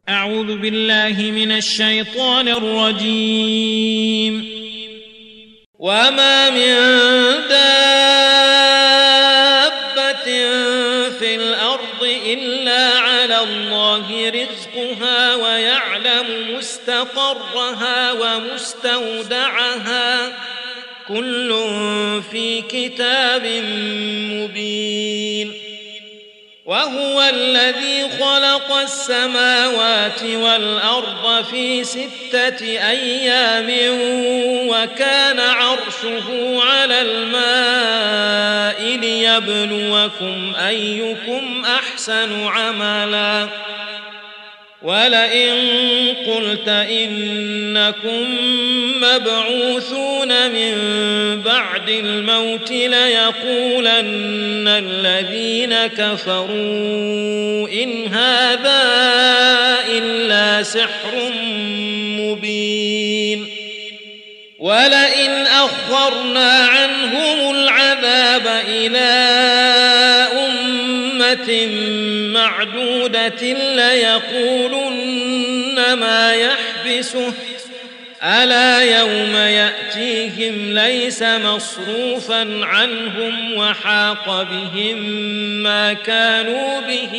أعوذ بالله من الشيطان الرجيم. وما من دابة في الأرض إلا على الله رزقها ويعلم مستقرها ومستودعها كل في كتاب مبين. وهو الذي خلق السماوات والأرض في 6 أيام وكان عرشه على الماء ليبلوكم أيكم أحسن عملا. ولئن قلت إنكم مبعوثون من بعد الموت ليقولن الذين كفروا إن هذا إلا سحر مبين. ولئن أخرنا عنهم العذاب إلى أمة معدودة ليقولن ما يحبسه ألا يوم يأتيهم ليس مصروفا عنهم وحاق بهم ما كانوا به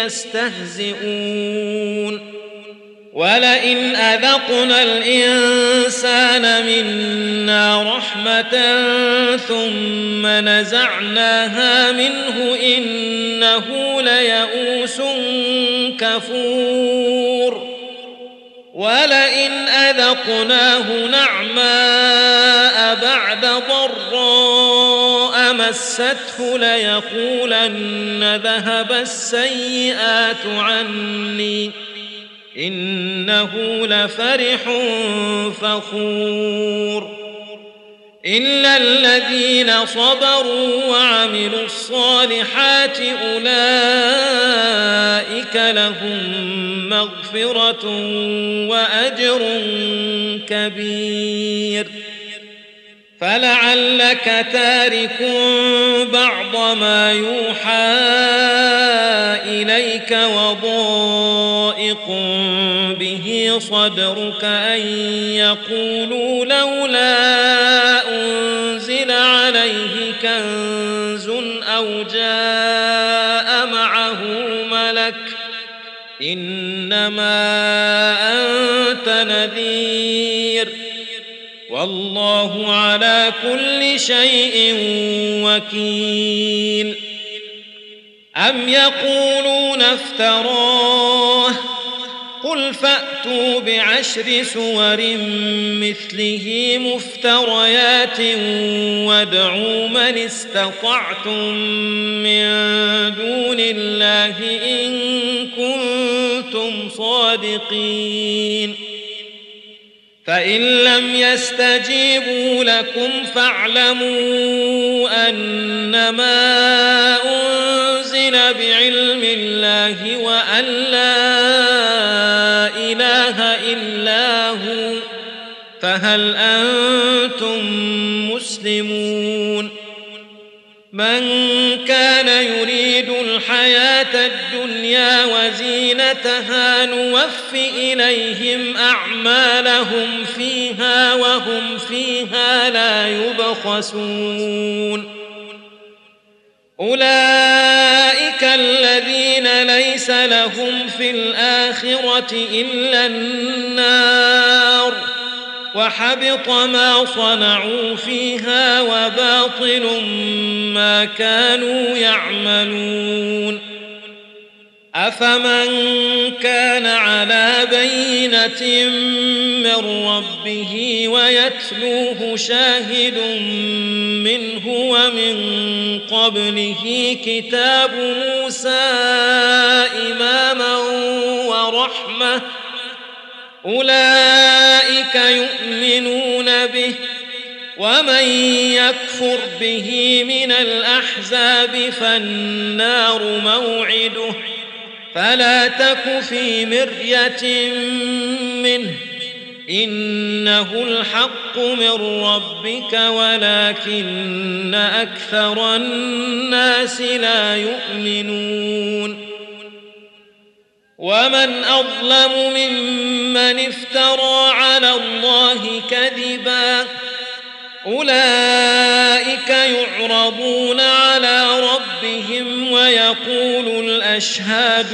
يستهزئون. ولئن أذقنا الإنسان منا رحمة ثم نزعناها منه إنه ليئوس كفور. ولئن أذقناه نعماء بعد ضراء مسته ليقولن ذهب السيئات عني إنه لفرح فخور. إلا الذين صبروا وعملوا الصالحات أولئك لهم مغفرة وأجر كبير. فلعلك تارك بعض ما يوحى إليك وضائق به صدرك أن يقولوا لولا أنزل عليه كنز أو جاء معه ملك إنما أنت نذير والله على كل شيء وكيل. أم يقولون افتراه قل فأتوا ب10 سور مثله مفتريات وادعوا من استطعتم من دون الله إن كنتم صادقين. فإن لم يستجيبوا لكم فاعلموا أنما أنزل بعلم الله وأن لا إله إلا هو فهل أنتم مسلمون. من كان يريد الحياة الدنيا وزينتها نوف إليهم أعمالهم فيها وهم فيها لا يبخسون. أولئك الذين ليس لهم في الآخرة إلا النار وحبط ما صنعوا فيها وباطل ما كانوا يعملون. أفمن كان على بينة من ربه ويتلوه شاهد منه ومن قبله كتاب موسى إماما ورحمة أولئك يؤمنون به. ومن يكفر به من الأحزاب فالنار موعده فلا تك في مرية منه إنه الحق من ربك ولكن أكثر الناس لا يؤمنون. ومن أظلم ممن افترى على الله كذبا أولئك يعرضون على ربهم ويقول الأشهاد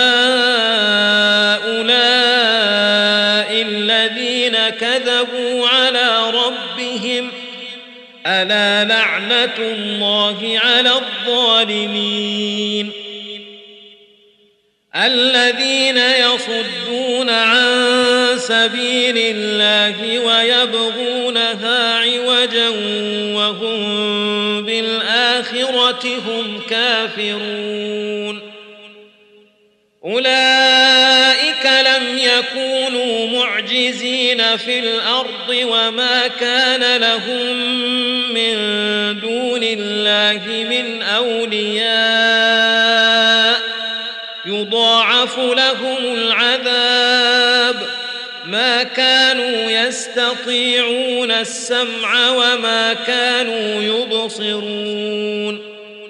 هؤلاء الذين كذبوا على ربهم ألا لعنة الله على الظالمين الذين يصدون عن سبيل الله ويبغونها عوجا وهم بالآخرة هم كافرون أولئك لم يكونوا معجزين في الأرض وما كان لهم من دون الله من أولياء يضاعف لهم العذاب ما كانوا يستطيعون السمع وما كانوا يبصرون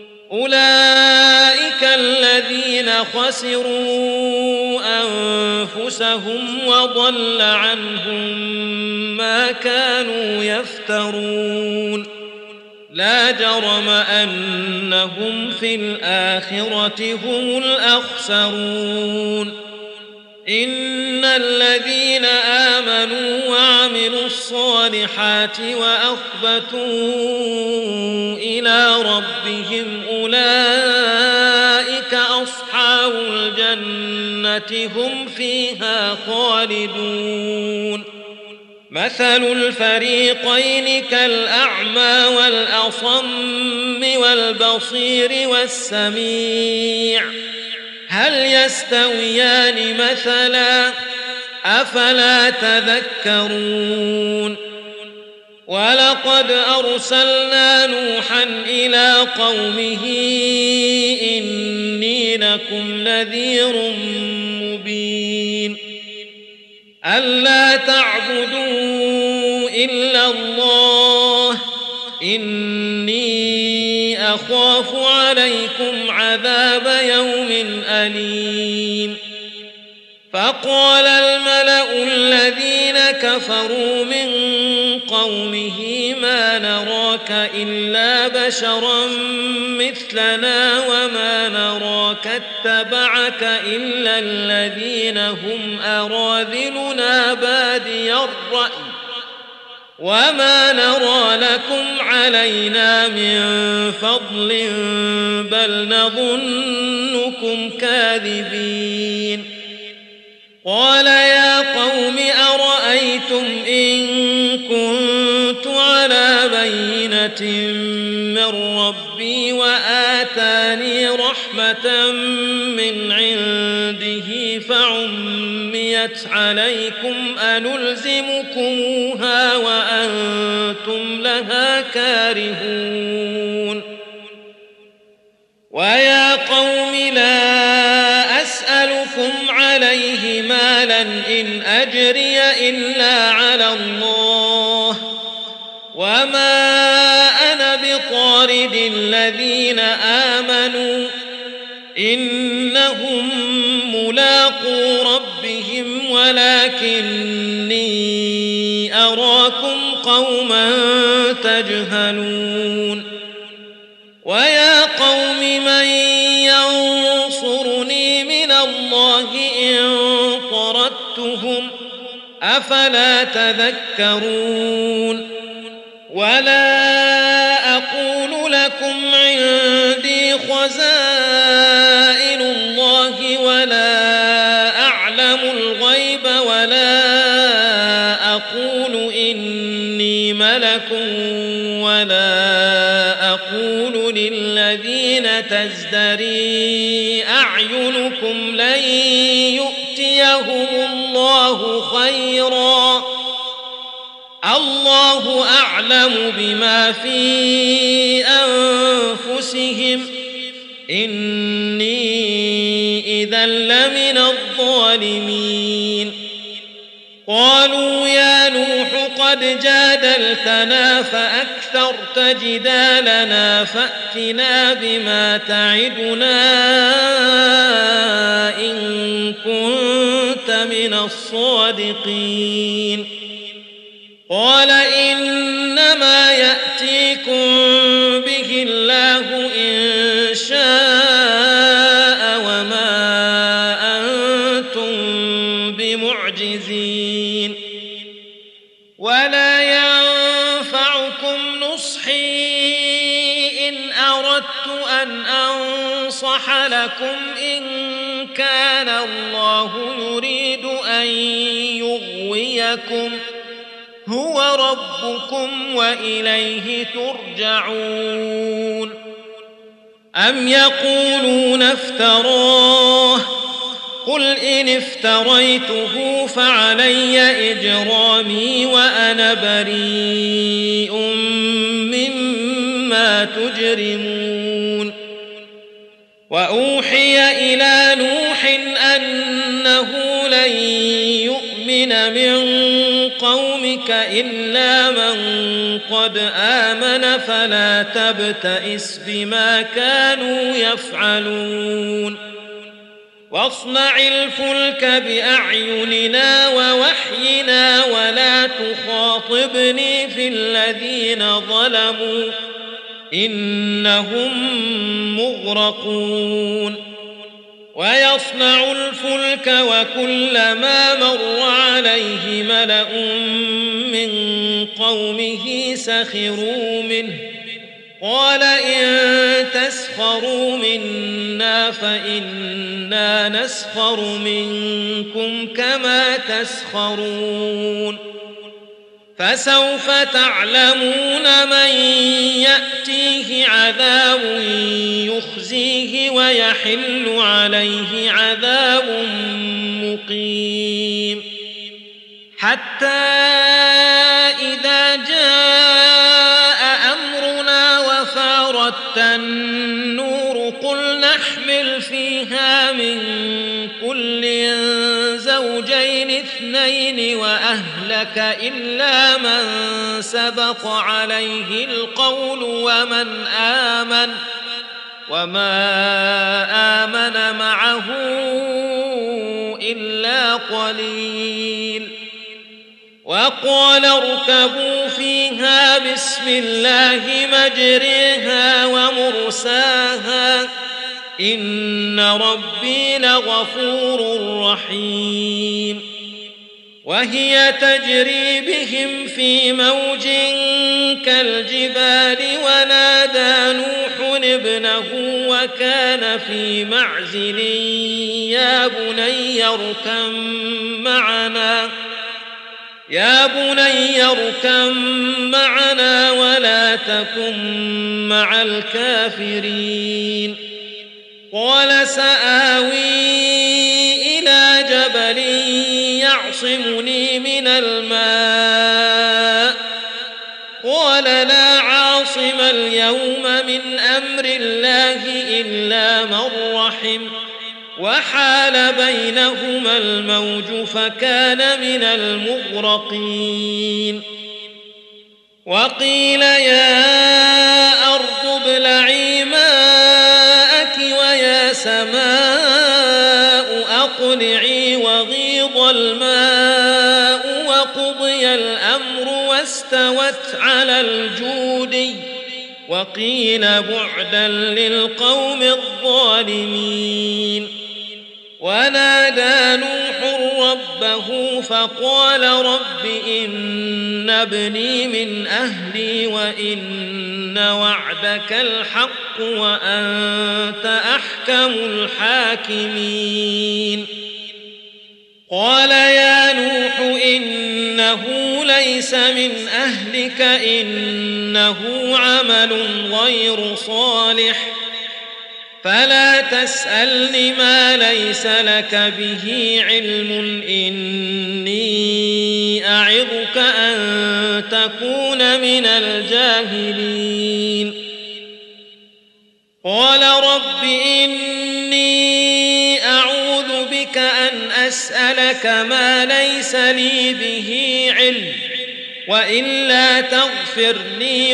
أولئك الذين خسروا أنفسهم وضل عنهم ما كانوا يفترون لا جرم أنهم في الآخرة هم الأخسرون إن الذين آمنوا وعملوا الصالحات وأخبتوا إلى ربهم أولئك أصحاب الجنة هم فيها خالدون مثل الفريقين كالأعمى والأصم والبصير والسميع هل يستويان مثلا أفلا تذكرون ولقد أرسلنا نوحا إلى قومه إني لكم نذير مبين ألا تعبدوا إلا الله إني أخاف عليكم عذاب يوم أليم فقال الملأ الذين كفروا من قومه ما نراك إلا بشرا مثلنا وما نراك اتبعك إلا الذين هم أراذلنا بادي الرأي وما نرى لكم علينا من فضل بل نظنكم كاذبين قال يا قوم أرأيتم إن كنت على بينة من ربي وآتاني رحمة من عنده فعميت عليكم أنلزمكموها وأنتم لها كارهون ويا قوم لا أسألكم عليه مالا إن أجري إلا على الله وما أنا بطارد الذين آمنوا إنهم ملاقو ربهم ولكني أراكم قوما تجهلون ويا قوم من ينصرني من الله إن طردتهم أفلا تذكرون ولا أقول لكم عندي خزائن الله ولا أعلم الغيب ولا أقول إني ملك ولا أقول للذين تزدري أعينكم لن يؤتيهم الله خيرا الله أعلم بما في أنفسهم إني إذا لمن الظالمين قالوا يا نوح قد جادلتنا فأكثرت جدالنا فأتنا بما تعدنا إن كنت من الصادقين قال إنما يأتيكم به الله إن شاء وما أنتم بمعجزين ولا ينفعكم نصحي إن أردت أن أنصح لكم إن كان الله يريد أن يغويكم هو ربكم وإليه ترجعون أم يقولون افتراه قل إن افتريته فعلي إجرامي وأنا بريء مما تجرمون وأوحي إلى نوح أنه لن يؤمن من قومك إلا من قد آمن فلا تبتئس بما كانوا يفعلون واصنع الفلك بأعيننا ووحينا ولا تخاطبني في الذين ظلموا إنهم مغرقون ويصنع الفلك وكلما مر عليه ملأ من قومه سخروا منه قال إن تسخروا منا فإنا نسخر منكم كما تسخرون فسوف تعلمون من يأتيه عذاب يخزيه ويحل عليه عذاب مقيم حتى إذا جاء أمرنا وفارت النور قل نحمل فيها من كل زوجين اثنين وأهلك إلا من سبق عليه القول وما آمن معه إلا قليل وقال اركبوا فيها بسم الله مجريها ومرساها إن ربي لغفور رحيم وهي تجري بهم في موج كالجبال ونادى نوح ابنه وكان في معزل يا بني اركم معنا ولا تكن مع الكافرين قال سآوي إلى جبل يعصمني من الماء قال لا عاصم اليوم من أمر الله إلا من رحم وحال بينهما الموج فكان من المغرقين وقيل يا أرض ابلعي ماءك ويا سماء أقلعي وغيض الماء وقضي الأمر واستوت على الجودي وقيل بعدا للقوم الظالمين ونادى نوح ربه فقال رب إن ابني من أهلي وإن وعدك الحق وأنت أحكم الحاكمين قال يا نوح إنه ليس من أهلك إنه عمل غير صالح فلا تسألني ما ليس لك به علم إني أعظك أن تكون من الجاهلين قال رب إني أعوذ بك أن أسألك ما ليس لي به علم وإلا تغفر لي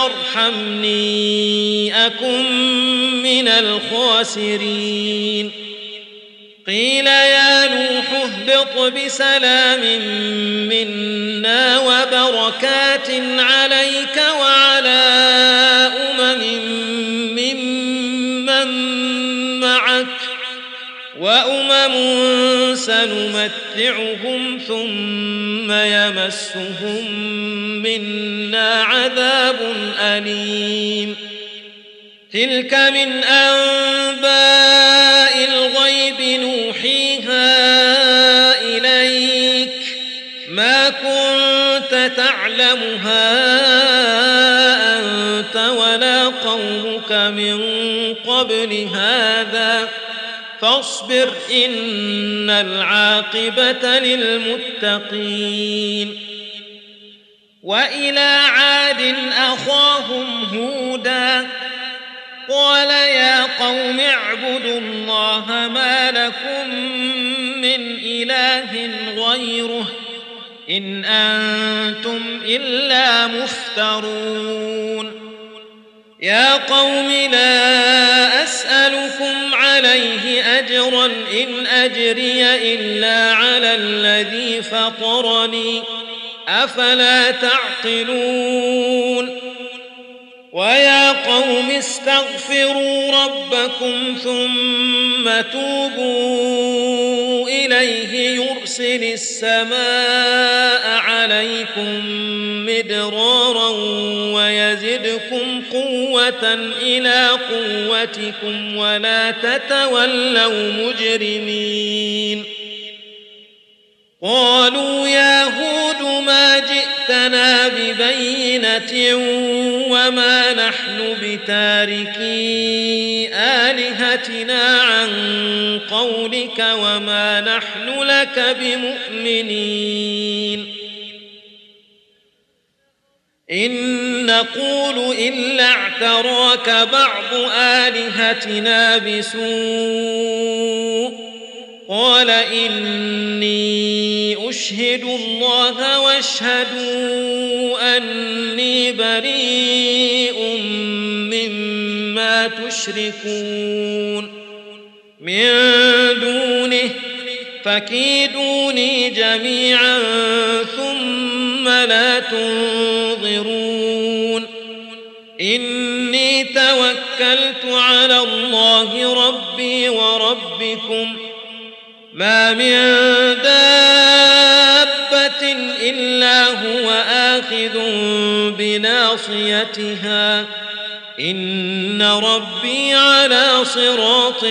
وترحمني أكن من الخاسرين قيل يا نوح اهبط بسلام منا وبركات عليك وعلى ممن معك وأمم سنمتعهم ثم يمسهم منا عذاب أليم تلك من أنباء الغيب نوحيها إليك ما كنت تعلمها أنت ولا قومك من قبل هذا فاصبر إن العاقبة للمتقين وإلى عاد أخاهم هودا قال يا قوم اعبدوا الله ما لكم من إله غيره إن أنتم إلا مفترون يا قوم لا أسألكم عليه أجرا إن أجري إلا على الذي فطرني أفلا تعقلون ويا قوم استغفروا ربكم ثم توبوا إليه يرسل السماء عليكم مدرارا ويزدكم قوة إلى قوتكم ولا تتولوا مجرمين قالوا يا هود ما جئتنا ببينة وما نحن بتاركي آلهتنا عن قولك وما نحن لك بمؤمنين إن نقول إلا اعتراك بعض آلهتنا بسوء قال إني أشهد الله واشهدوا أني بريء مما تشركون من دونه فكيدوني جميعا ثم لا تنظرون إني توكلت على الله ربي وربكم ما من دابة إلا هو آخذ بناصيتها إن ربي على صراط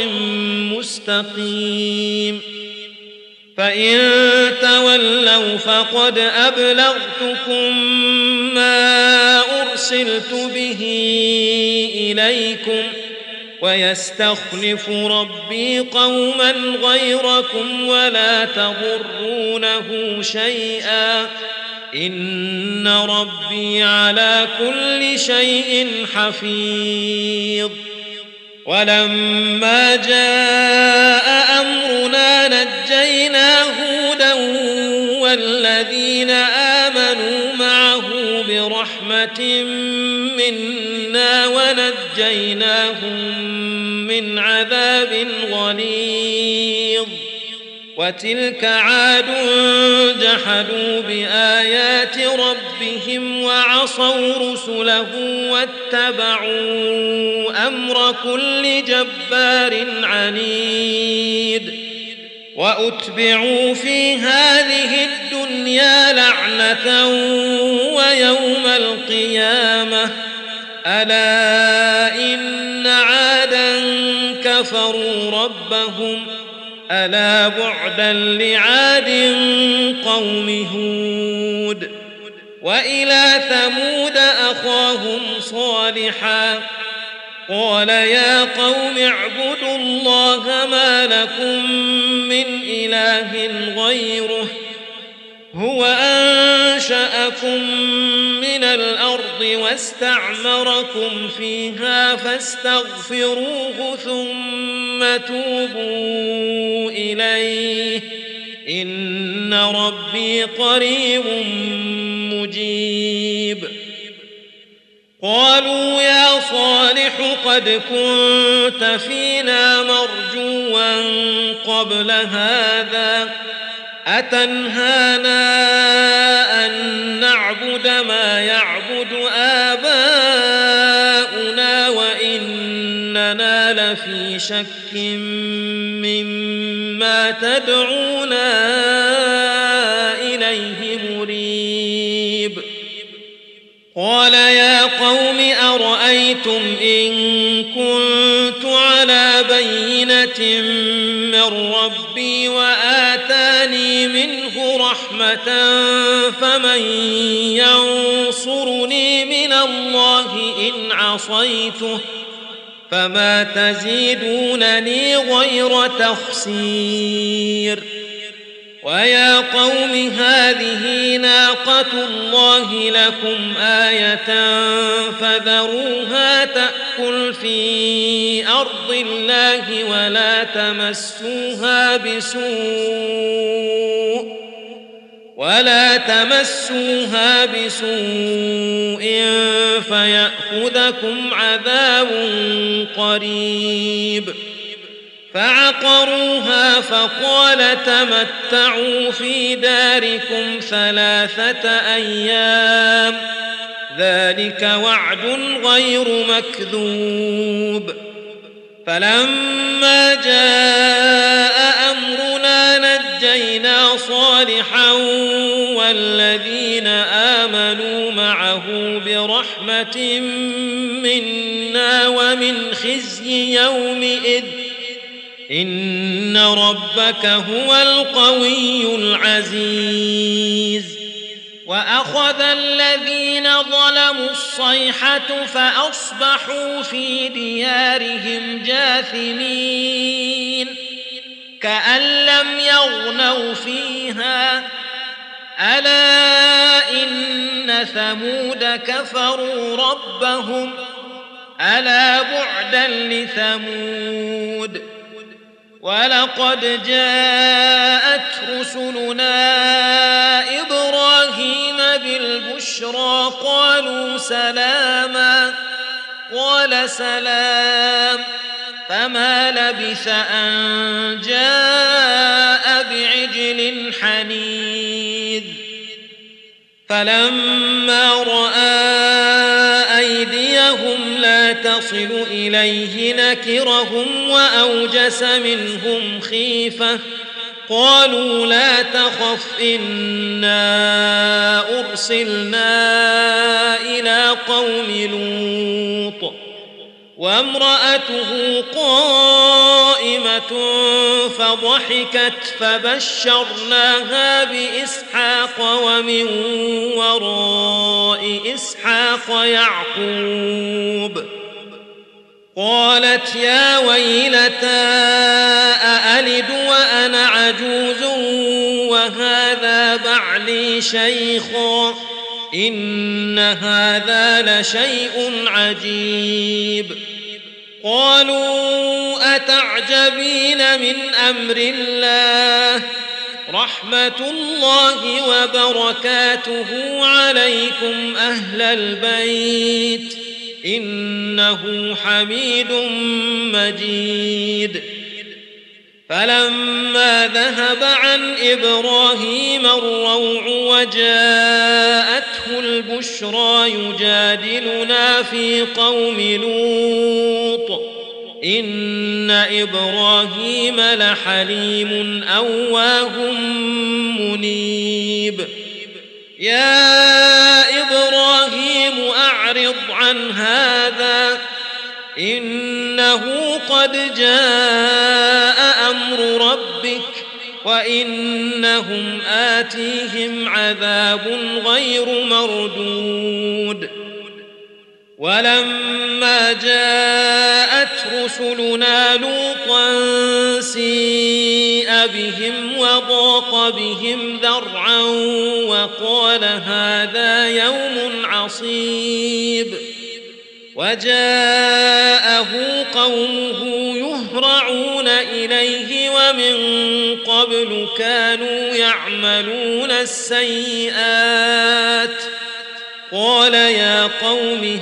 مستقيم فإن تولوا فقد أبلغتكم ما أرسلت به إليكم ويستخلف ربي قوما غيركم ولا تضرونه شيئا إن ربي على كل شيء حفيظ ولما جاء أمرنا نجينا هودا والذين آمنوا معه برحمة منا ونجيناهم من عذاب غليظ وتلك عاد جحدوا بآيات ربهم وعصوا رسله واتبعوا أمر كل جبار عنيد وأتبعوا في هذه الدنيا لعنة ويوم القيامة ألا إن عادا كفروا ربهم ألا بعدا لعاد قوم هود وإلى ثمود أخاهم صالحا قال يا قوم اعبدوا الله ما لكم من إله غيره هو أنشأكم من الأرض واستعمركم فيها فاستغفروه ثم توبوا إليه إن ربي قريب مجيب قالوا يا صالح قد كنت فينا مرجوا قبل هذا أتنهانا أن نعبد ما يعبد آباؤنا وإننا لفي شك مما تدعونا إليه مريب قال يا قوم أرأيتم إن كنت على بينة من ربي وآتاني منه رحمة فمن ينصرني من الله إن عصيته فما تزيدونني غير تخسير ويا قوم هذه ناقة الله لكم آية فذروها تأكل في أرض الله ولا تمسوها بسوء فيأخذكم عذاب قريب فعقروها فقال تمتعوا في داركم 3 أيام ذلك وعد غير مكذوب فلما جاء أمرنا نجينا صالحا والذين آمنوا معه برحمة منا ومن خزي يومئذ إن ربك هو القوي العزيز وأخذ الذين ظلموا الصيحة فأصبحوا في ديارهم جاثمين كأن لم يغنوا فيها ألا إن ثمود كفروا ربهم ألا بعدا لثمود ولقد جاءت رسلنا إبراهيم بالبشرى قالوا سلاما قال سلام فما لبث أن جاء بعجل حنيذ فلما رأى أيديهم لا تصل إليه نكرهم وأوجس منهم خيفة قالوا لا تخف إنا أرسلنا إلى قوم لوط وامرأته قائمة فضحكت فبشرناها بإسحاق ومن وراء إسحاق يعقوب قالت يا ويلتى أألد وأنا عجوز وهذا بعلي شيخا إن هذا لشيء عجيب قالوا أتعجبين من أمر الله رحمة الله وبركاته عليكم أهل البيت إنه حميد مجيد فلما ذهب عن إبراهيم الروع وجاءته البشرى يجادلنا في قوم لوط إن إبراهيم لحليم أواه منيب يا إبراهيم أعرض عن هذا إنه قد جاء أمر ربك وإنهم آتيهم عذاب غير مردود ولما جاءت رسلنا لوطا سيء بهم وضاق بهم ذرعا وقال هذا يوم عصيب وجاءه قومه يهرعون إليه ومن قبل كانوا يعملون السيئات قال يا قوم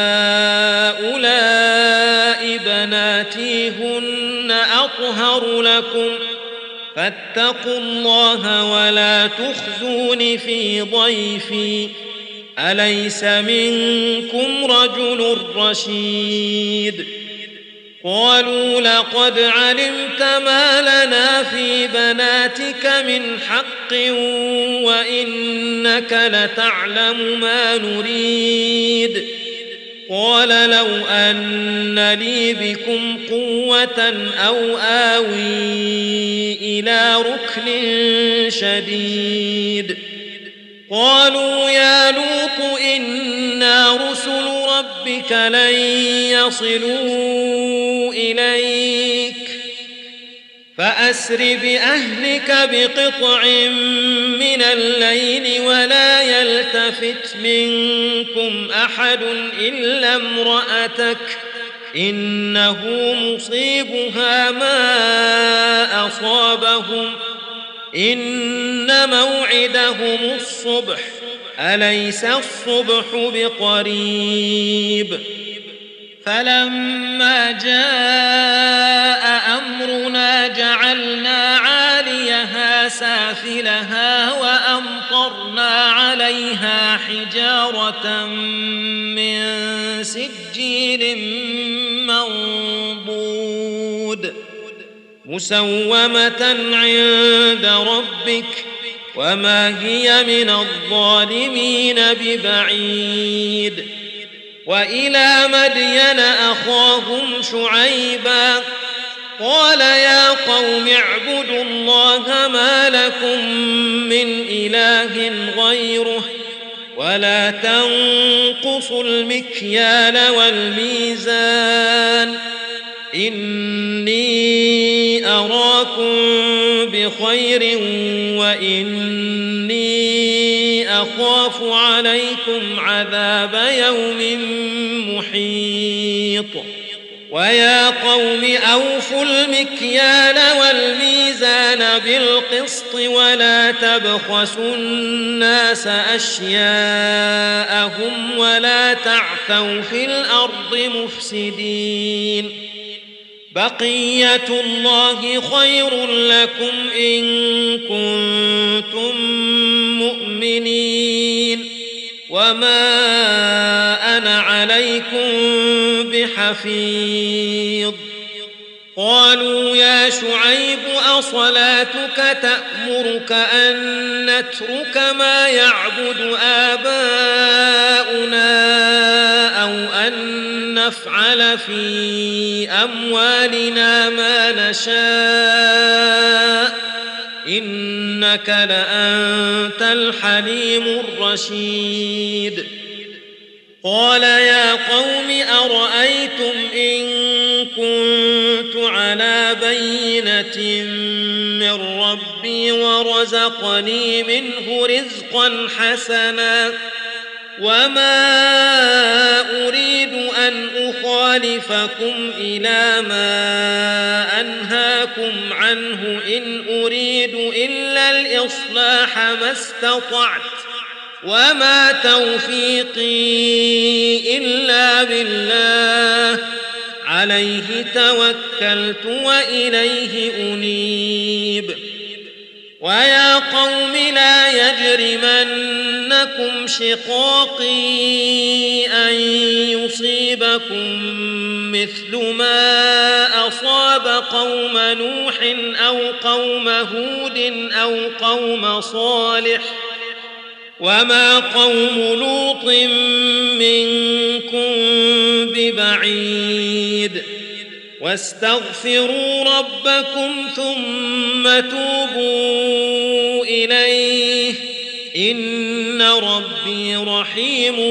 هؤلاء بناتي هن أطهر لكم فاتقوا الله ولا تخزون في ضيفي أليس منكم رجل رشيد قالوا لقد علمت ما لنا في بناتك من حق وإنك لتعلم ما نريد قال لو أن لي بكم قوة أو آوي إلى ركن شديد قالوا يا لوط إنا رسل ربك لن يصلوا إليك فأسر بأهلك بقطع من الليل ولا يلتفت منكم أحد إلا امرأتك إنه مصيبها ما أصابهم إن موعدهم الصبح أليس الصبح بقريب فلما جاء أمرنا جعلنا عاليها سافلها وأمطرنا عليها حجارة من سجيل منضود مسومة عند ربك وما هي من الظالمين ببعيد وإلى مدين أخاهم شعيبا قال يا قوم اعبدوا الله ما لكم من إله غيره ولا تنقصوا المكيال والميزان إني أراكم بخير وإني أخاف عليكم عذاب يوم محيط ويا قوم أوفوا المكيال والميزان بالقسط ولا تبخسوا الناس أشياءهم ولا تعثوا في الأرض مفسدين بقية الله خير لكم إن كنتم مؤمنين وما أنا عليكم بحفيظ قالوا يا شعيب أصلاتك تأمرك أن نترك ما يعبد آباؤنا أو أن نفعل في أموالنا ما نشاء إنك لأنت الحليم الرشيد قال يا قوم أرأيتم إن كنت على بينة من ربي ورزقني منه رزقا حسنا وما أريد أن أخالفكم إلى ما أنهاكم عنه إن أريد إلا الإصلاح ما استطعت وما توفيقي إلا بالله عليه توكلت وإليه أنيب ويا قوم لا يجرمنكم شقاقي أن يصيبكم مثل ما أصاب قوم نوح أو قوم هود أو قوم صالح وما قوم لوط منكم ببعيد واستغفروا ربكم ثم توبوا إليه إن ربي رحيم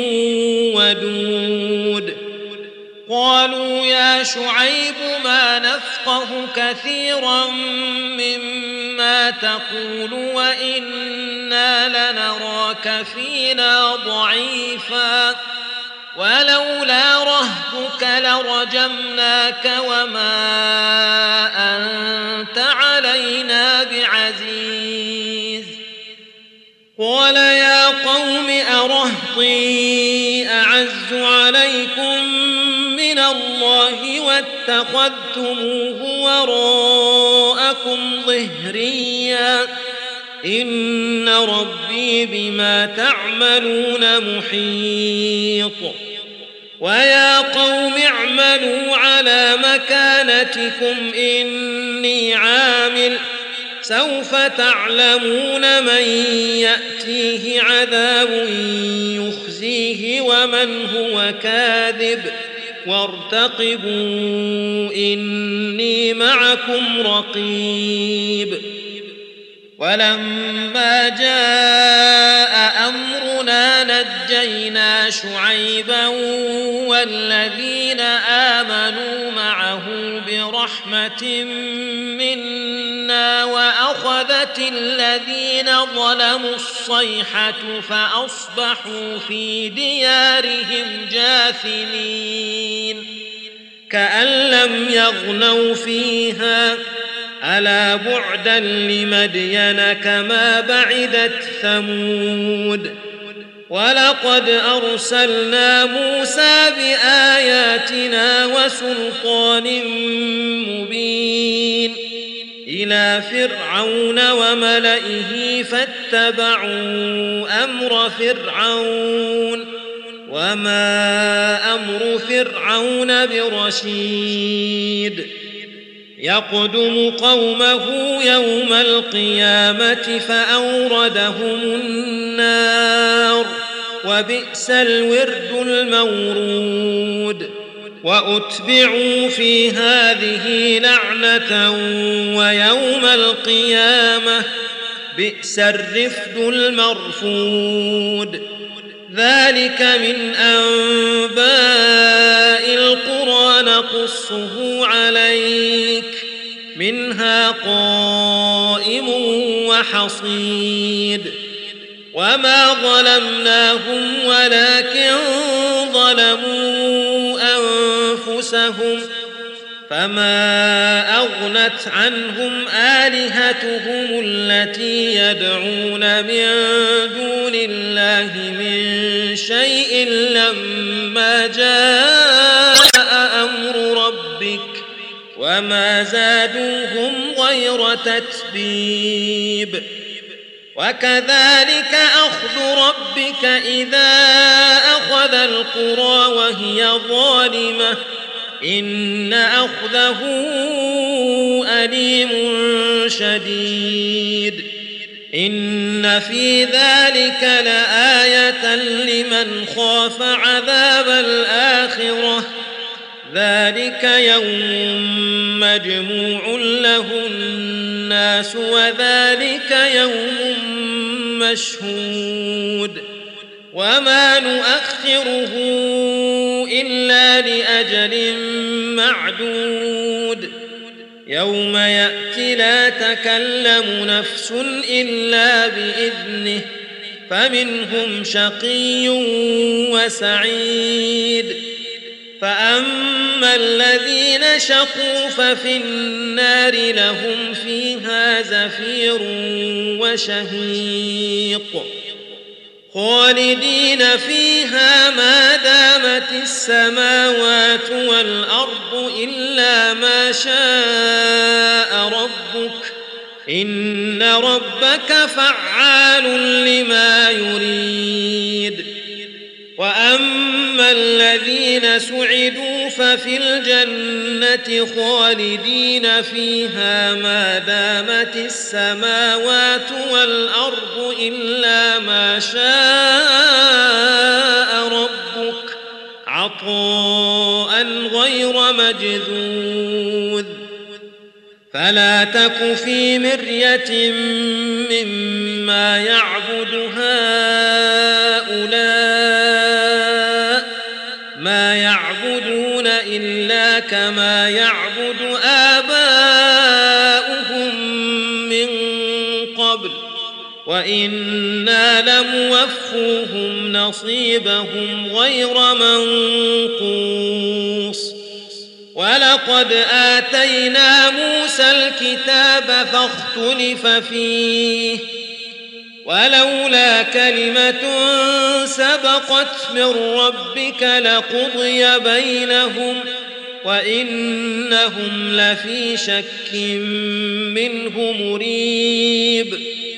ودود قالوا يا شعيب ما نفقه كثيرا مما تقول وإنا لنراك فينا ضعيفا ولولا رهتك لرجمناك وما أنت علينا علينا بعزيز. قال يا قوم أرهطي أعز عليكم من الله واتخذتموه وراءكم ظهريا إن ربي بما تعملون محيط. ويا قوم اعملوا على مكانتكم إني عامل سوف تعلمون من يأتيه عذاب يخزيه ومن هو كاذب وارتقبوا إني معكم رقيب. ولما جاء أمرنا نجينا شعيبا والذين آمنوا معه برحمة منا وأخذت الذين ظلموا الصيحة فأصبحوا في ديارهم جاثمين كأن لم يغنوا فيها ألا بعدا لمدين كما بعدت ثمود. ولقد أرسلنا موسى بآياتنا وسلطان مبين إلى فرعون وملئه فاتبعوا أمر فرعون وما أمر فرعون برشيد. يقدم قومه يوم القيامة فأوردهم النار وبئس الورد المورود. وأتبعوا في هذه لعنة ويوم القيامة بئس الرفد المرفود. ذلك من أنباء القرى نقصه عليك منها قائم وحصيد. وما ظلمناهم ولكن ظلموا أنفسهم فما أغنت عنهم آلهتهم التي يدعون من دون الله من شيء لما جاء أمر ربك وما زادوهم غير تتبيب. وكذلك أخذ ربك إذا أخذ القرى وهي ظالمة إن أخذه أليم شديد. إن في ذلك لآية لمن خاف عذاب الآخرة ذلك يوم مجموع له الناس وذلك يوم مشهود. وما نؤخره إلا لأجل معدود يوم يأتي لا تكلم نفس إلا بإذنه فمنهم شقي وسعيد. فأما الذين شقوا ففي النار لهم فيها زفير وشهيق خالدين فيها ما دامت السماوات والأرض إلا ما شاء ربك إن ربك فعال لما يريد. وأما الذين سعدوا ففي الجنة خالدين فيها ما دامت السماوات والأرض إلا ما شاء ربك عطاء غير مجذوذ. فلا تك في مرية مما يعبد هؤلاء ما يعبدون إلا كما يعبد آباؤهم من قبل وإنا لموفوهم نصيبهم غير منقوص. ولقد آتينا موسى الكتاب فاختلف فيه ولولا كلمة سبقت من ربك لقضي بينهم وإنهم لفي شك منه مريب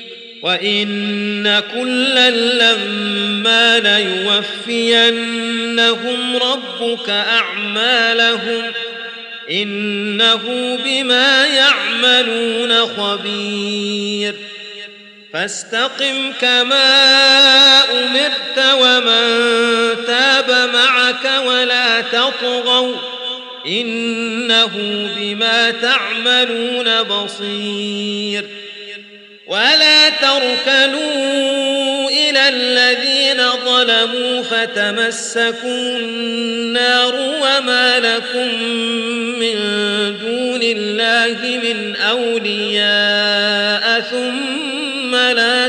وإن كلا لما ليوفينهم ربك أعمالهم إنه بما يعملون خبير فاستقم كما أمرت ومن تاب معك ولا تطغوا إنه بما تعملون بصير ولا تركنوا إلى الذين ظلموا فتمسكوا النار وما لكم من دون الله من أولياء ثم لا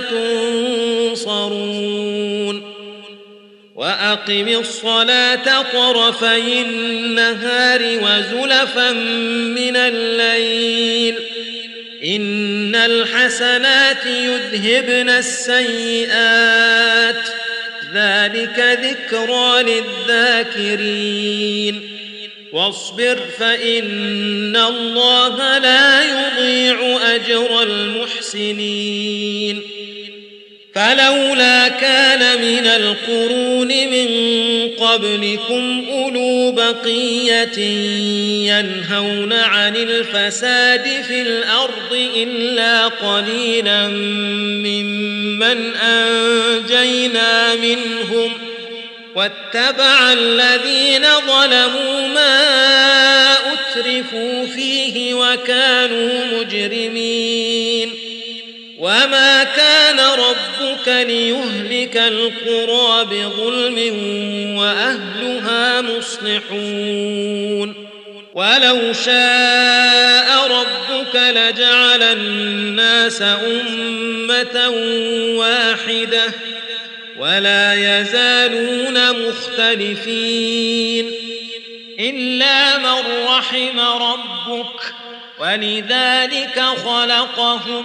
تنصرون وأقم الصلاة طرفي النهار وزلفا من الليل إن الحسنات يذهبن السيئات ذلك ذكرى للذاكرين واصبر فإن الله لا يضيع أجر المحسنين فلولا كان من القرون من قبلكم أولو بقية ينهون عن الفساد في الأرض إلا قليلا ممن أنجينا منهم واتبع الذين ظلموا ما أترفوا فيه وكانوا مجرمين وما كان ربك ليهلك القرى بظلم وأهلها مصلحون ولو شاء ربك لجعل الناس أمة واحدة ولا يزالون مختلفين إلا من رحم ربك ولذلك خلقهم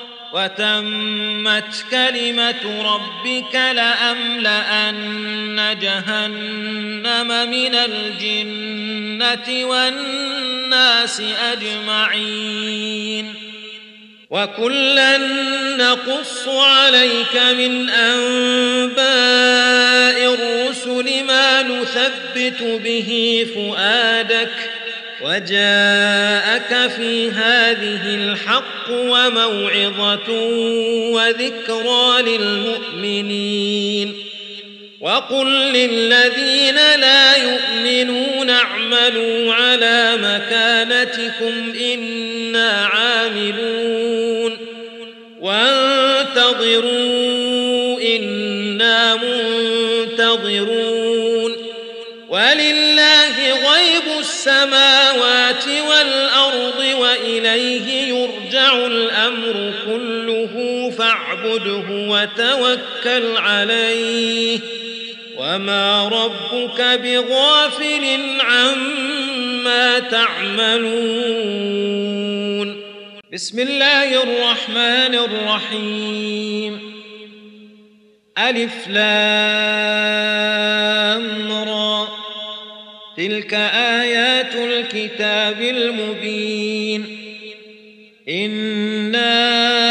وتمت كلمة ربك لأملأن جهنم من الجنة والناس أجمعين وكلا نقص عليك من أنباء الرسل ما نثبت به فؤادك وجاءك في هذه الحق وموعظة وذكرى للمؤمنين وقل للذين لا يؤمنون اعملوا على مكانتكم إنا عاملون وانتظروا إنا منتظرون ولله غيب السماوات والأرض وإليه يرجع الأمر كله فاعبده وتوكل عليه وما ربك بغافل عما تعملون بسم الله الرحمن الرحيم ألف لام را تلك آيات الكتاب المبين إنا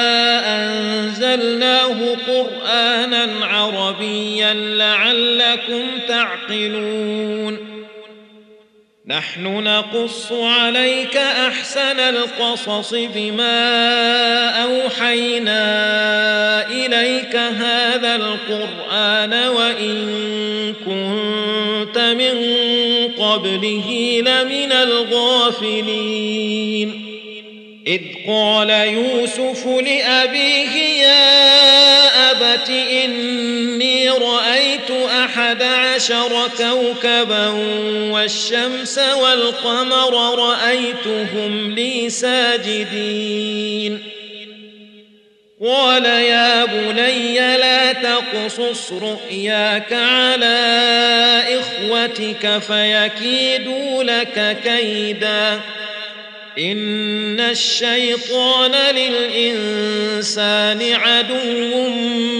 أنزلناه قرآنا عربيا لعلكم تعقلون نحن نقص عليك أحسن القصص بما أوحينا إليك هذا القرآن وإن كنت من قبله لمن الغافلين إذ قال يوسف لأبيه يا أبت إني رأيت 11 كوكبا والشمس والقمر رأيتهم لي ساجدين قال يا بني لا تقصص رؤياك على إخوتك فيكيدوا لك كيدا إن الشيطان للإنسان عدو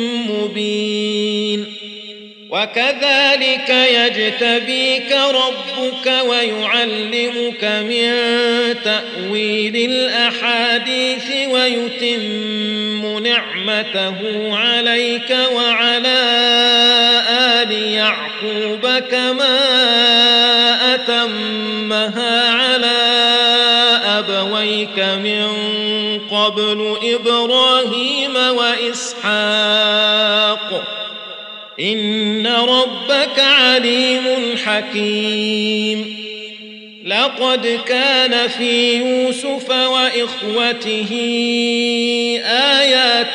مبين وكذلك يجتبيك ربك ويعلمك من تأويل الأحاديث ويتم نعمته عليك وعلى آل يعقوب كما أتمها على أبويك من قبل إبراهيم وإسحاق إن ربك عليم حكيم لقد كان في يوسف وإخوته آيات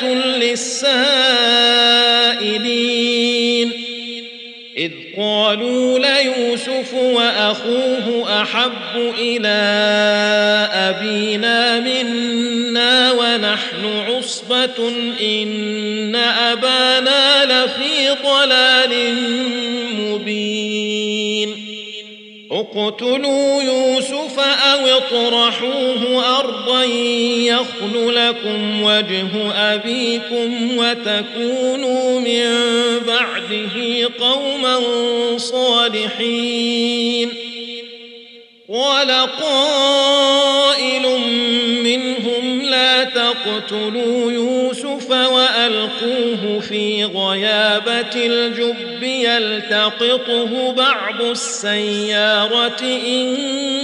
للسائلين إذ قالوا ليوسف وأخوه أحب إلى أبينا منا ونحن عصبة إن أبانا لفي ضلال مبين اقتلوا يوسف أو اطرحوه أرضا يخل لكم وجه أبيكم وتكونوا من بعده قوما صالحين ولقائل منهم لا تقتلوا يوسف وألقوه في غيابة الجب يلتقطه بعض السيارة إن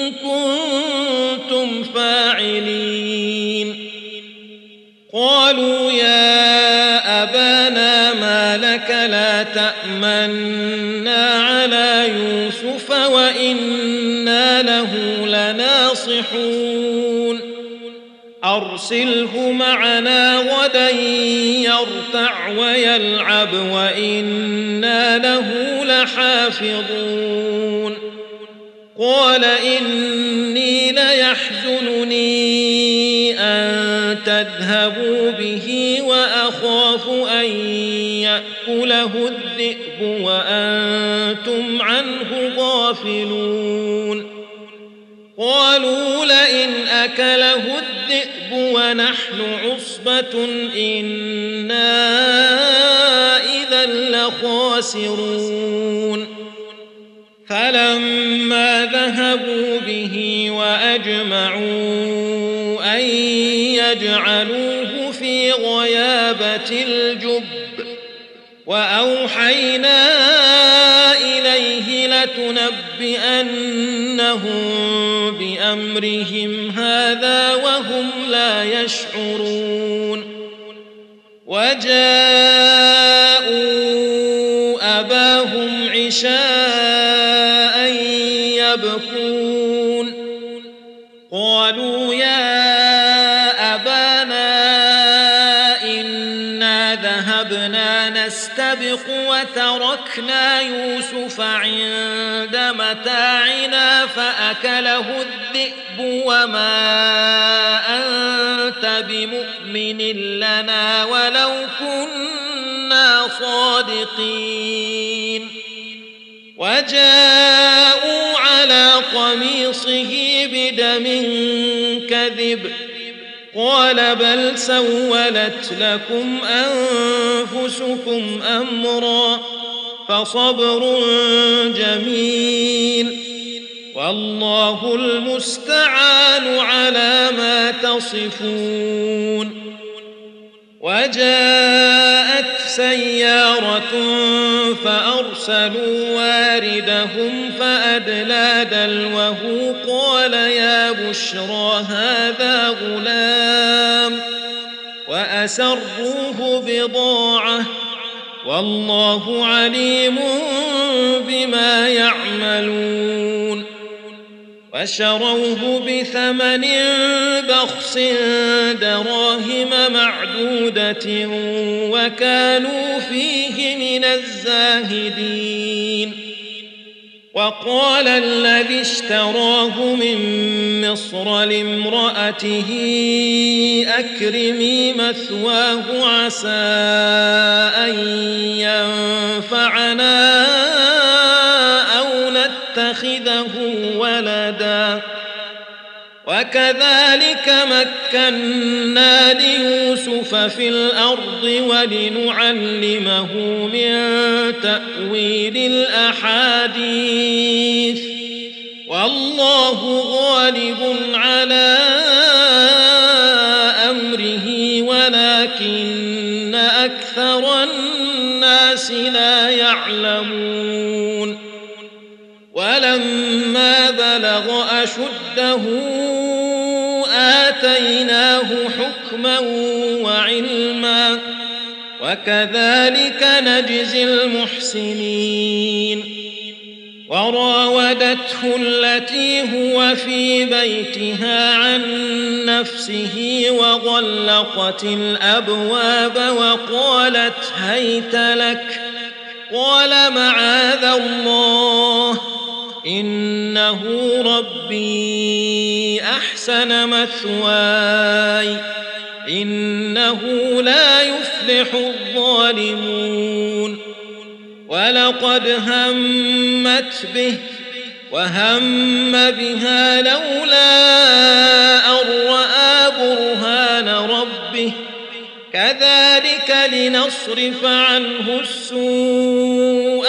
كنتم فاعلين قالوا يا أبانا ما لك لا تأمنا على يوسف وإنا له لناصحون أرسله معنا غدا يرتع ويلعب وإنا له لحافظون قال إني ليحزنني أن تذهبوا به وأخاف أن يأكله الذئب وأنتم عنه غافلون قالوا لئن أكله الذئب ونحن عصبة إنا إذا لخاسرون فلما ذهبوا به وأجمعوا أن يجعلوه في غيابة الجب وأوحينا إليه لتنبئنهم بأمرهم هذا وهم لا يشعرون وجاءوا أباهم عشاء يبكون قالوا يا أبانا إنا ذهبنا نستبق وتركنا يوسف عند متاعنا فأكله الذئب وما أنت بمؤمن لنا ولو كنا صادقين وجاءوا على قميصه بدم كذب قال بل سولت لكم أنفسكم أمرا فصبر جميل والله المستعان على ما تصفون وجاءت سيارة فأرسلوا واردهم فأدلى دلوه قال يا بشرى هذا غلام وأسروه بضاعة والله عليم بما يعملون وشروه بثمن بخس دراهم معدودة وكانوا فيه من الزاهدين وقال الذي اشتراه من مصر لامرأته أكرمي مثواه عسى أن ينفعنا أو نتخذه ولدا وكذلك مكنا ليوسف في الأرض ولنعلمه من تأويل الأحاديث والله غالب على أمره ولكن أكثر الناس لا يعلمون ولما بلغ أشده آتيناه حكما وعلما وكذلك نجزي المحسنين وراودته التي هو في بيتها عن نفسه وغلقت الأبواب وقالت هيت لك قال معاذ الله إنه ربي أحسن مثواي إنه لا يفلح الظالمون ولقد همت به وهم بها لولا أن رأى برهان ربه كذلك لنصرف عنه السوء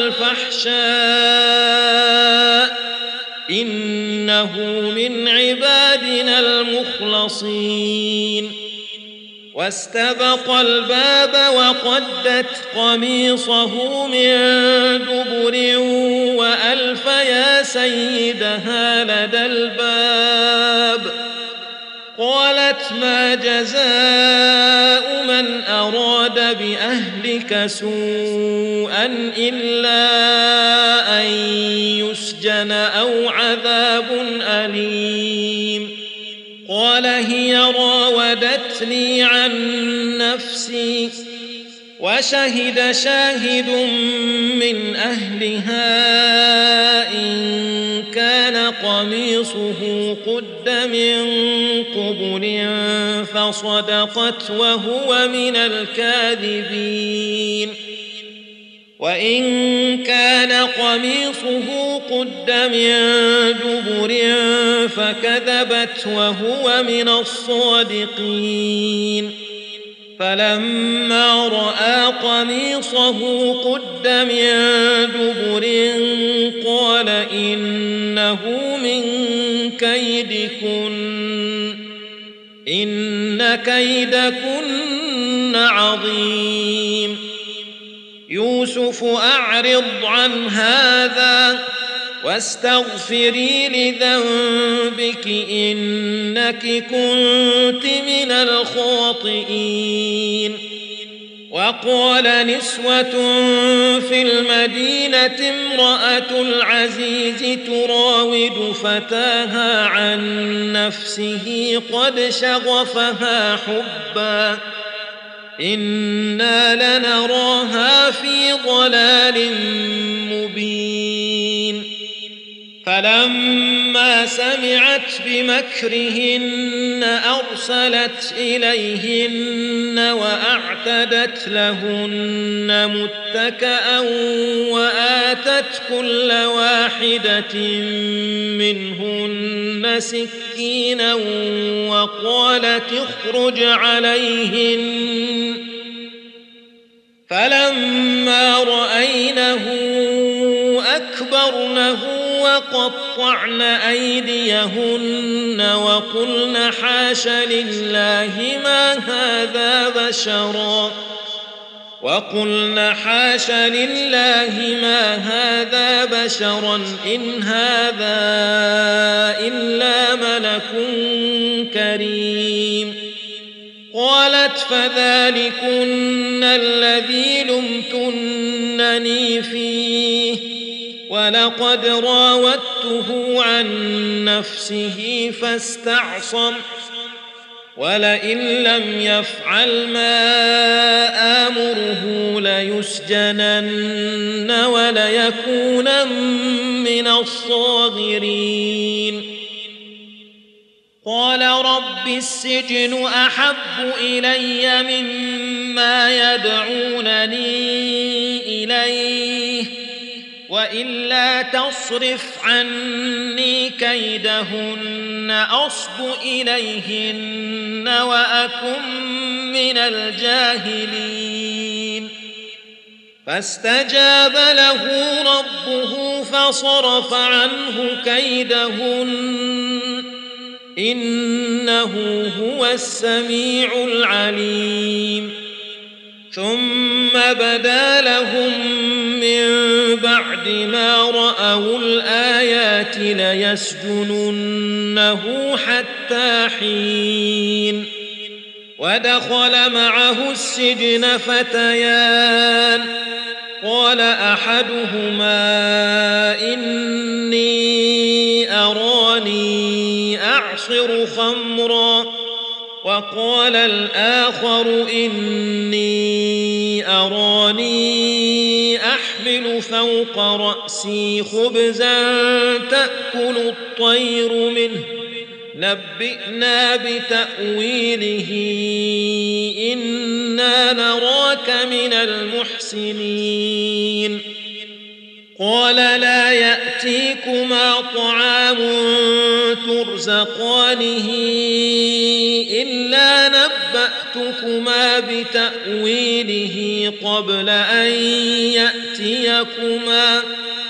والفحشاء إنه من عبادنا المخلصين واستبق الباب وقدت قميصه من دبر وألف يا سيدها لدى الباب قالت ما جزاء من أراد بأهلك سوءا إلا أن يسجن أو عذاب أليم قال هي راودتني عن نفسي وشهد شاهد من أهلها إن كان قميصه قد من قبل فصدقت وهو من الكاذبين وإن كان قميصه قد من دبر فكذبت وهو من الصادقين فلما رأى قميصه قد من دبر قال إنه من كيدكن إن كيدكن عظيم يوسف أعرض عن هذا واستغفري لذنبك إنك كنت من الخاطئين وقال نسوة في المدينة امرأة العزيز تراود فتاها عن نفسه قد شغفها حبا إنا لنراها في ضلال مبين فلما سمعت بمكرهن أرسلت إليهن وأعتدت لهن متكأ وآتت كل واحدة منهن سكينا وقالت اخرج عليهن فلما رأينه أكبرنه وقطعن أيديهن وقلن حاش لله ما هذا بشرا إن هذا إلا ملك كريم قالت فذلكن الذي لمتنني فيه ولقد راودته عن نفسه فاستعصم ولئن لم يفعل ما آمره ليسجنن وليكونن من الصاغرين قال رب السجن أحب إلي مما يدعونني إليه وإلا تصرف عني كيدهن أصب إليهن وأكن من الجاهلين فاستجاب له ربه فصرف عنه كيدهن إنه هو السميع العليم ثم بدا لهم من بعد ما رأوا الآيات ليسجننه حتى حين ودخل معه السجن فتيان قال أحدهما إني أراني أعصر خمرا وقال الآخر إني أراني أحمل فوق رأسي خبزا تأكل الطير منه نبئنا بتأويله إنا نراك من المحسنين قال لا يأتيكما طعام ترزقانه إلا نبأتكما بتأويله قبل أن يأتيكما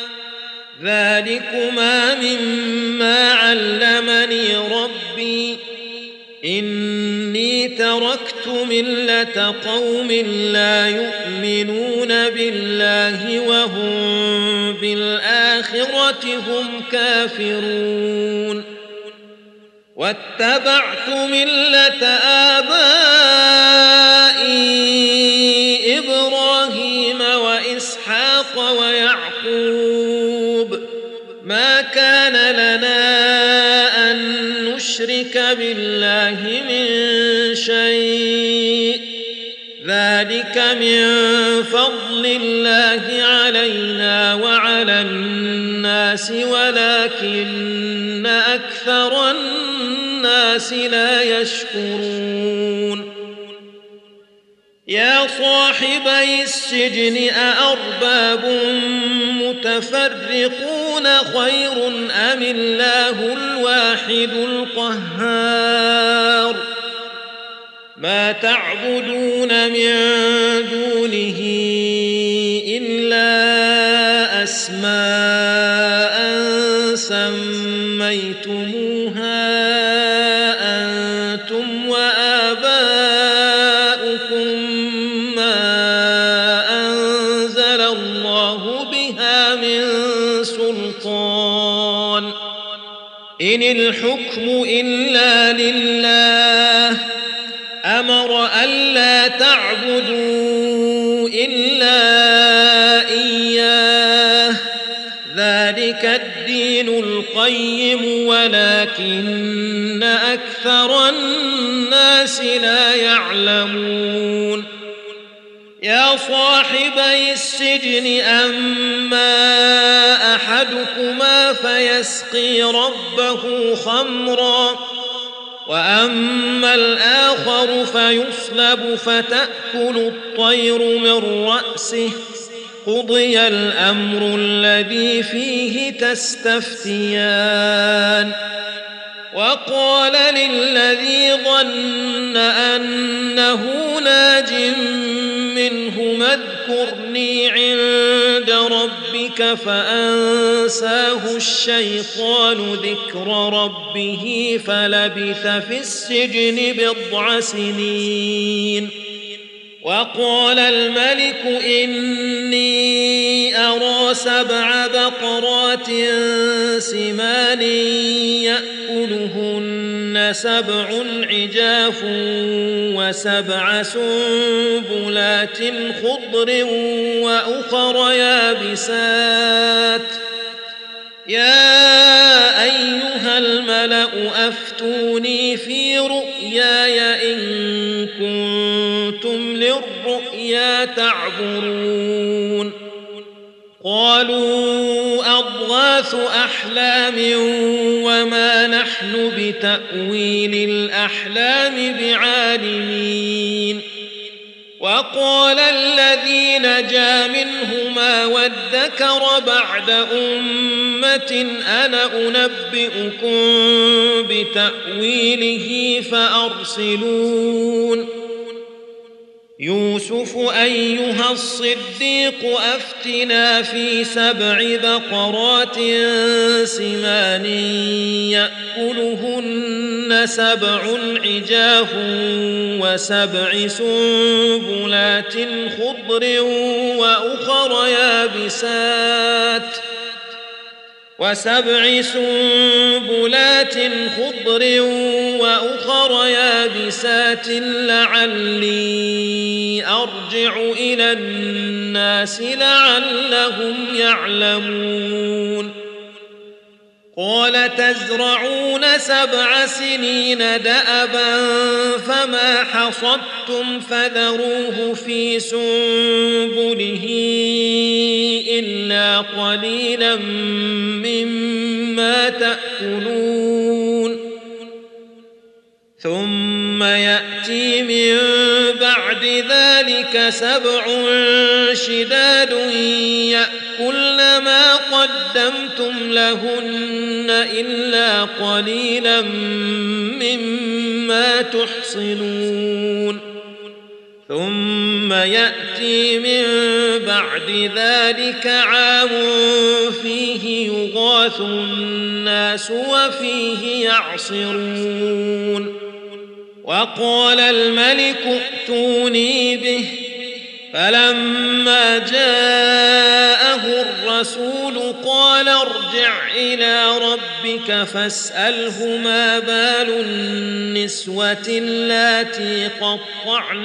ذلكما مما علمني ربي إني تركت ملة قوم لا يؤمنون بالله وهم بالآخرة هم كافرون واتبعت ملة آبائي إبراهيم وإسحاق ويعقوب ما كان لنا أن نشرك بالله من شيء ذلك من فضل الله علينا وعلى الناس ولكن أكثر الناس لا يشكرون يا صاحبي السجن أأرباب متفرقون خير أم الله الواحد القهار ما تعبدون من دونه إلا أسماء سميتموها أنتم وآباؤكم ما أنزل الله بها من سلطان إن الحكم إلا لله أمر ألا تعبدوا إلا إياه ذلك الدين القيم ولكن أكثر الناس لا يعلمون يا صاحبي السجن أما أحدكما فيسقي ربه خمرا وأما الآخر فيصلب فتأكل الطير من رأسه قضي الأمر الذي فيه تستفتيان وقال للذي ظن أنه ناج منهما اذكرني عند ربك فأنساه الشيطان ذكر ربه فلبث في السجن 9 سنين وقال الملك إني أرى 7 بقرات سمان يأكلهن 7 عجاف و7 سنبلات خضر وأخر يابسات يا أيها الملأ أفتوني في رؤياي إن كنتم للرؤيا تعبرون قالوا أضغاث أحلام وما نحن بتأويل الأحلام بعالمين وقال الذي نجا منهما وادكر بعد أمة أنا أنبئكم بتأويله فأرسلون يوسف أيها الصديق أفتنا في 7 بقرات سمان يأكلهن 7 عجاف و7 سنبلات خضر وأخر يابسات لعلي أرجع إلى الناس لعلهم يعلمون قال تزرعون 7 سنين دأبا فما حصدتم فذروه في سنبله إلا قليلا مما تأكلون ثم يأتي من بعد ذلك 7 شداد يأكلن ما قدمتم لهن إلا قليلا مما تحصنون ثم يأتي من بعد ذلك عام فيه يغاث الناس وفيه يعصرون وقال الملك ائتوني به فلما جاءه الرسول قال ارجع إلى ربك فاسأله ما بال النسوة اللاتي قطعن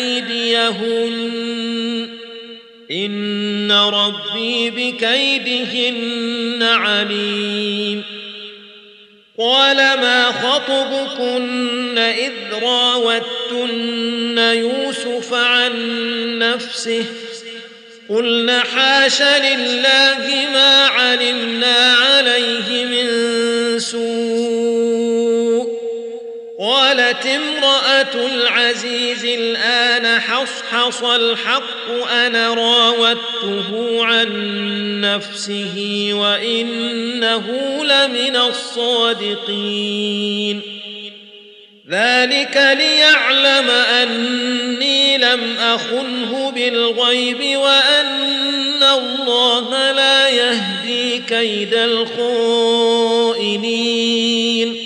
أيديهن إن ربي بكيدهن عليم قال ما خطبكن إذ راوتن يوسف عن نفسه قلن حاش لله ما علمنا عليه من سوء قالت امرأة العزيز الآن حصحص الحق أنا راودته عن نفسه وإنه لمن الصادقين ذلك ليعلم أني لم أخنه بالغيب وأن الله لا يهدي كيد الخائنين